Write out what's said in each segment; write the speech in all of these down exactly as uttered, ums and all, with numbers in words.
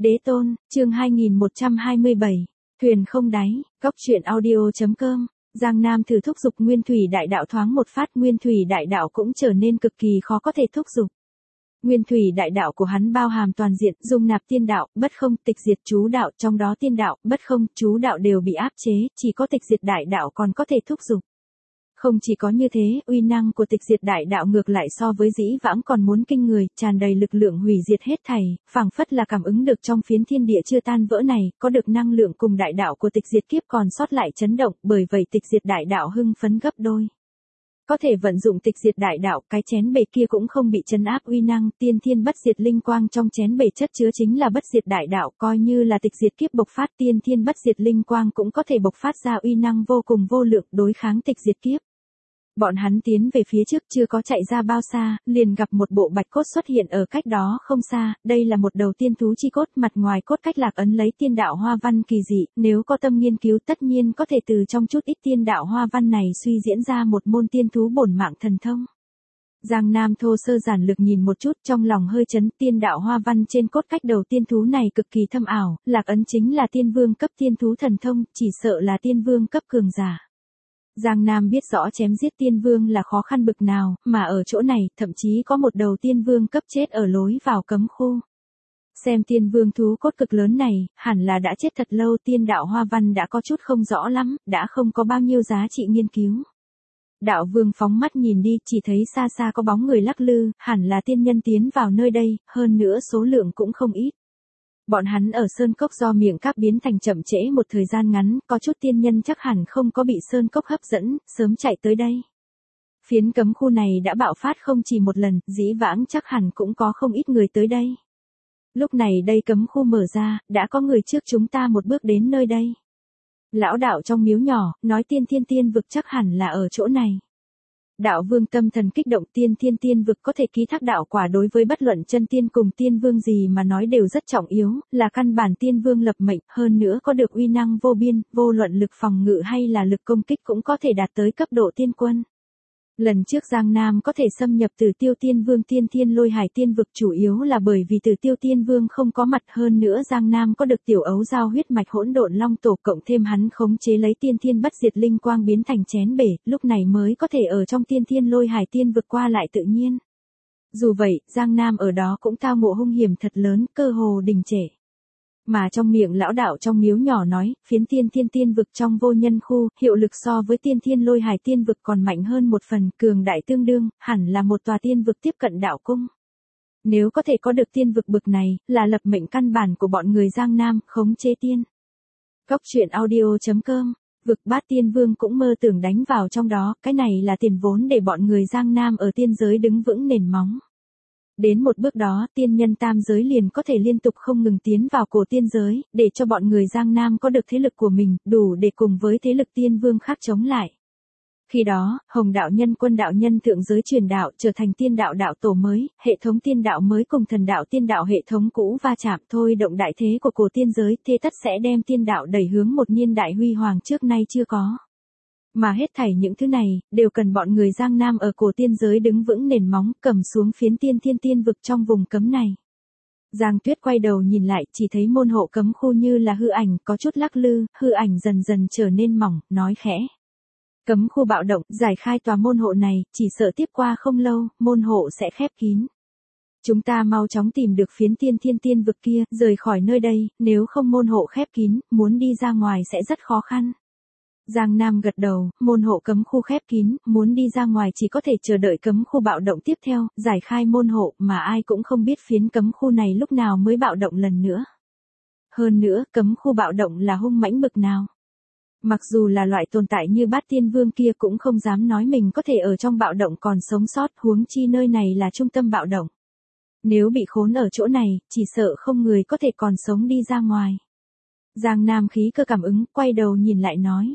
Đế tôn, chương hai nghìn một trăm hai mươi bảy, thuyền không đáy, góc truyện audio.com, Giang Nam thử thúc giục nguyên thủy đại đạo thoáng một phát nguyên thủy đại đạo cũng trở nên cực kỳ khó có thể thúc giục. Nguyên thủy đại đạo của hắn bao hàm toàn diện, dung nạp tiên đạo, bất không, tịch diệt chú đạo, trong đó tiên đạo, bất không, chú đạo đều bị áp chế, chỉ có tịch diệt đại đạo còn có thể thúc giục. Không chỉ có như thế, uy năng của tịch diệt đại đạo ngược lại so với dĩ vãng còn muốn kinh người, tràn đầy lực lượng hủy diệt hết thảy, phảng phất là cảm ứng được trong phiến thiên địa chưa tan vỡ này, có được năng lượng cùng đại đạo của tịch diệt kiếp còn sót lại chấn động, bởi vậy tịch diệt đại đạo hưng phấn gấp đôi. Có thể vận dụng tịch diệt đại đạo, cái chén bể kia cũng không bị chấn áp uy năng, tiên thiên bất diệt linh quang trong chén bể chất chứa chính là bất diệt đại đạo, coi như là tịch diệt kiếp bộc phát tiên thiên bất diệt linh quang cũng có thể bộc phát ra uy năng vô cùng vô lượng đối kháng tịch diệt kiếp. Bọn hắn tiến về phía trước chưa có chạy ra bao xa, liền gặp một bộ bạch cốt xuất hiện ở cách đó không xa, đây là một đầu tiên thú chi cốt, mặt ngoài cốt cách lạc ấn lấy tiên đạo hoa văn kỳ dị, nếu có tâm nghiên cứu tất nhiên có thể từ trong chút ít tiên đạo hoa văn này suy diễn ra một môn tiên thú bổn mạng thần thông. Giang Nam thô sơ giản lược nhìn một chút trong lòng hơi chấn, tiên đạo hoa văn trên cốt cách đầu tiên thú này cực kỳ thâm ảo, lạc ấn chính là tiên vương cấp tiên thú thần thông, chỉ sợ là tiên vương cấp cường giả. Giang Nam biết rõ chém giết tiên vương là khó khăn bực nào, mà ở chỗ này, thậm chí có một đầu tiên vương cấp chết ở lối vào cấm khu. Xem tiên vương thú cốt cực lớn này, hẳn là đã chết thật lâu, tiên đạo hoa văn đã có chút không rõ lắm, đã không có bao nhiêu giá trị nghiên cứu. Đạo vương phóng mắt nhìn đi, chỉ thấy xa xa có bóng người lắc lư, hẳn là tiên nhân tiến vào nơi đây, hơn nữa số lượng cũng không ít. Bọn hắn ở sơn cốc do miệng cáp biến thành chậm trễ một thời gian ngắn, có chút tiên nhân chắc hẳn không có bị sơn cốc hấp dẫn, sớm chạy tới đây. Phiến cấm khu này đã bạo phát không chỉ một lần, dĩ vãng chắc hẳn cũng có không ít người tới đây. Lúc này đây cấm khu mở ra, đã có người trước chúng ta một bước đến nơi đây. Lão đạo trong miếu nhỏ, nói tiên thiên tiên vực chắc hẳn là ở chỗ này. Đạo vương tâm thần kích động, tiên thiên tiên vực có thể ký thác đạo quả đối với bất luận chân tiên cùng tiên vương gì mà nói đều rất trọng yếu, là căn bản tiên vương lập mệnh, hơn nữa có được uy năng vô biên, vô luận lực phòng ngự hay là lực công kích cũng có thể đạt tới cấp độ tiên quân. Lần trước Giang Nam có thể xâm nhập Tử Tiêu Tiên Vương tiên thiên lôi hải tiên vực chủ yếu là bởi vì Tử Tiêu Tiên Vương không có mặt, hơn nữa Giang Nam có được tiểu ấu giao huyết mạch hỗn độn long tổ cộng thêm hắn khống chế lấy tiên thiên bất diệt linh quang biến thành chén bể, lúc này mới có thể ở trong tiên thiên lôi hải tiên vực qua lại tự nhiên. Dù vậy, Giang Nam ở đó cũng tao ngộ hung hiểm thật lớn, cơ hồ đình trệ. Mà trong miệng lão đạo trong miếu nhỏ nói, phiến tiên thiên tiên vực trong vô nhân khu, hiệu lực so với tiên thiên lôi hải tiên vực còn mạnh hơn một phần, cường đại tương đương, hẳn là một tòa tiên vực tiếp cận đạo cung. Nếu có thể có được tiên vực bực này, là lập mệnh căn bản của bọn người Giang Nam, khống chế tiên. Góc truyện audio.com, vực bát tiên vương cũng mơ tưởng đánh vào trong đó, cái này là tiền vốn để bọn người Giang Nam ở tiên giới đứng vững nền móng. Đến một bước đó, tiên nhân tam giới liền có thể liên tục không ngừng tiến vào cổ tiên giới, để cho bọn người Giang Nam có được thế lực của mình, đủ để cùng với thế lực tiên vương khác chống lại. Khi đó, Hồng đạo nhân quân đạo nhân thượng giới truyền đạo trở thành tiên đạo đạo tổ mới, hệ thống tiên đạo mới cùng thần đạo tiên đạo hệ thống cũ va chạm thôi động đại thế của cổ tiên giới, thế tất sẽ đem tiên đạo đẩy hướng một niên đại huy hoàng trước nay chưa có. Mà hết thảy những thứ này, đều cần bọn người Giang Nam ở cổ tiên giới đứng vững nền móng, cầm xuống phiến tiên thiên tiên vực trong vùng cấm này. Giang Tuyết quay đầu nhìn lại, chỉ thấy môn hộ cấm khu như là hư ảnh, có chút lắc lư, hư ảnh dần dần trở nên mỏng, nói khẽ. Cấm khu bạo động, giải khai tòa môn hộ này, chỉ sợ tiếp qua không lâu, môn hộ sẽ khép kín. Chúng ta mau chóng tìm được phiến tiên thiên tiên vực kia, rời khỏi nơi đây, nếu không môn hộ khép kín, muốn đi ra ngoài sẽ rất khó khăn. Giang Nam gật đầu, môn hộ cấm khu khép kín, muốn đi ra ngoài chỉ có thể chờ đợi cấm khu bạo động tiếp theo, giải khai môn hộ, mà ai cũng không biết phiến cấm khu này lúc nào mới bạo động lần nữa. Hơn nữa, cấm khu bạo động là hung mãnh bực nào. Mặc dù là loại tồn tại như bát tiên vương kia cũng không dám nói mình có thể ở trong bạo động còn sống sót, huống chi nơi này là trung tâm bạo động. Nếu bị khốn ở chỗ này, chỉ sợ không người có thể còn sống đi ra ngoài. Giang Nam khí cơ cảm ứng, quay đầu nhìn lại nói.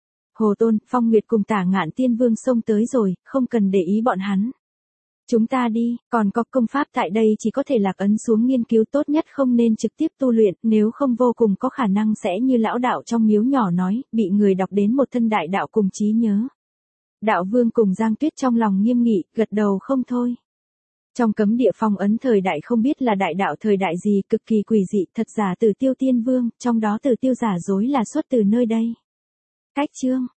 Hồ Tôn, Phong Nguyệt cùng Tả Ngạn Tiên Vương xông tới rồi, không cần để ý bọn hắn. Chúng ta đi, còn có công pháp tại đây chỉ có thể lạc ấn xuống nghiên cứu, tốt nhất không nên trực tiếp tu luyện, nếu không vô cùng có khả năng sẽ như lão đạo trong miếu nhỏ nói, bị người đọc đến một thân đại đạo cùng trí nhớ. Đạo Vương cùng Giang Tuyết trong lòng nghiêm nghị, gật đầu không thôi. Trong cấm địa phong ấn thời đại không biết là đại đạo thời đại gì, cực kỳ quỷ dị, thật giả Tử Tiêu Tiên Vương, trong đó Tử Tiêu giả dối là xuất từ nơi đây. Cách chương